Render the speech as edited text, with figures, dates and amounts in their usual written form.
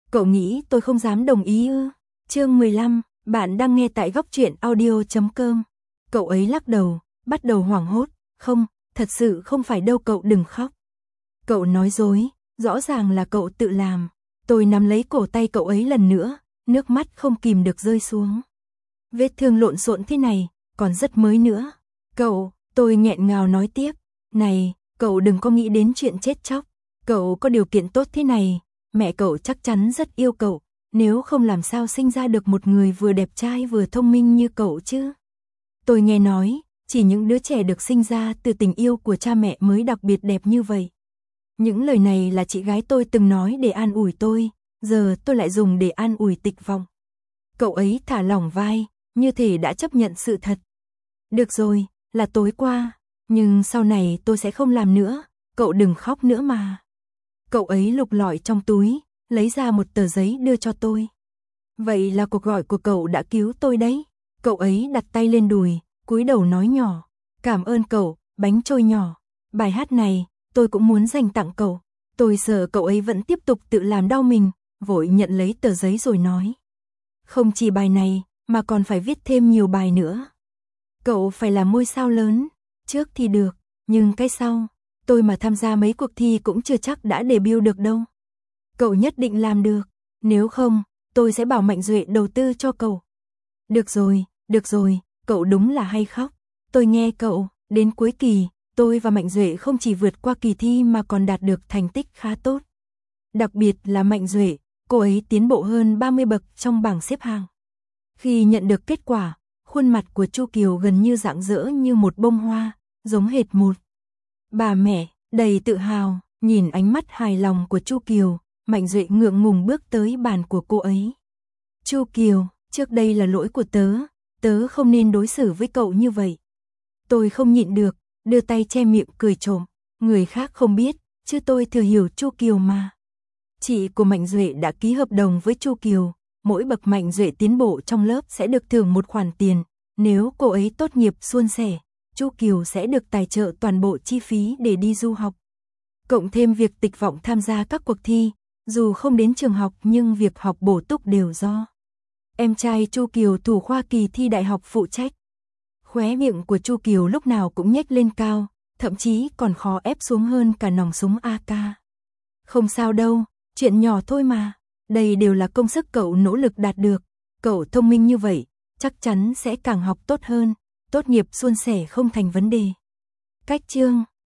Cậu nghĩ tôi không dám đồng ý ư? Chương 15, bạn đang nghe tại góc truyện audio.com. Cậu ấy lắc đầu, bắt đầu hoảng hốt. Không, thật sự không phải đâu, cậu đừng khóc. Cậu nói dối, rõ ràng là cậu tự làm. Tôi nắm lấy cổ tay cậu ấy lần nữa, nước mắt không kìm được rơi xuống. Vết thương lộn xộn thế này, còn rất mới nữa. Tôi nghẹn ngào nói tiếp. Này, cậu đừng có nghĩ đến chuyện chết chóc. Cậu có điều kiện tốt thế này, mẹ cậu chắc chắn rất yêu cậu. Nếu không làm sao sinh ra được một người vừa đẹp trai vừa thông minh như cậu chứ. Tôi nghe nói, chỉ những đứa trẻ được sinh ra từ tình yêu của cha mẹ mới đặc biệt đẹp như vậy. Những lời này là chị gái tôi từng nói để an ủi tôi, giờ tôi lại dùng để an ủi Tịch Vọng. Cậu ấy thả lỏng vai, như thể đã chấp nhận sự thật. Được rồi, là tối qua, nhưng sau này tôi sẽ không làm nữa, cậu đừng khóc nữa mà. Cậu ấy lục lọi trong túi, lấy ra một tờ giấy đưa cho tôi. Vậy là cuộc gọi của cậu đã cứu tôi đấy. Cậu ấy đặt tay lên đùi, cúi đầu nói nhỏ. Cảm ơn cậu, bánh trôi nhỏ. Bài hát này, tôi cũng muốn dành tặng cậu. Tôi sợ cậu ấy vẫn tiếp tục tự làm đau mình, vội nhận lấy tờ giấy rồi nói. Không chỉ bài này, mà còn phải viết thêm nhiều bài nữa. Cậu phải là ngôi sao lớn, trước thì được, nhưng cái sau, tôi mà tham gia mấy cuộc thi cũng chưa chắc đã debut được đâu. Cậu nhất định làm được, nếu không, tôi sẽ bảo Mạnh Duệ đầu tư cho cậu. Được rồi, cậu đúng là hay khóc. Tôi nghe cậu, đến cuối kỳ, tôi và Mạnh Duệ không chỉ vượt qua kỳ thi mà còn đạt được thành tích khá tốt. Đặc biệt là Mạnh Duệ, cô ấy tiến bộ hơn 30 bậc trong bảng xếp hạng. Khi nhận được kết quả, khuôn mặt của Chu Kiều gần như rạng rỡ như một bông hoa, giống hệt một bà mẹ, đầy tự hào. Nhìn ánh mắt hài lòng của Chu Kiều, Mạnh Duệ ngượng ngùng bước tới bàn của cô ấy. Chu Kiều, trước đây là lỗi của tớ không nên đối xử với cậu như vậy. Tôi không nhịn được, đưa tay che miệng cười trộm, người khác không biết, chứ tôi thừa hiểu Chu Kiều mà. Chị của Mạnh Duệ đã ký hợp đồng với Chu Kiều, mỗi bậc Mạnh Duệ tiến bộ trong lớp sẽ được thưởng một khoản tiền, nếu cô ấy tốt nghiệp suôn sẻ, Chu Kiều sẽ được tài trợ toàn bộ chi phí để đi du học. Cộng thêm việc Tịch Vọng tham gia các cuộc thi, dù không đến trường học nhưng việc học bổ túc đều do em trai Chu Kiều thủ khoa kỳ thi đại học phụ trách. Khóe miệng của Chu Kiều lúc nào cũng nhếch lên cao, thậm chí còn khó ép xuống hơn cả nòng súng AK. Không sao đâu, chuyện nhỏ thôi mà, đây đều là công sức cậu nỗ lực đạt được, cậu thông minh như vậy, chắc chắn sẽ càng học tốt hơn, tốt nghiệp suôn sẻ không thành vấn đề. Cách chương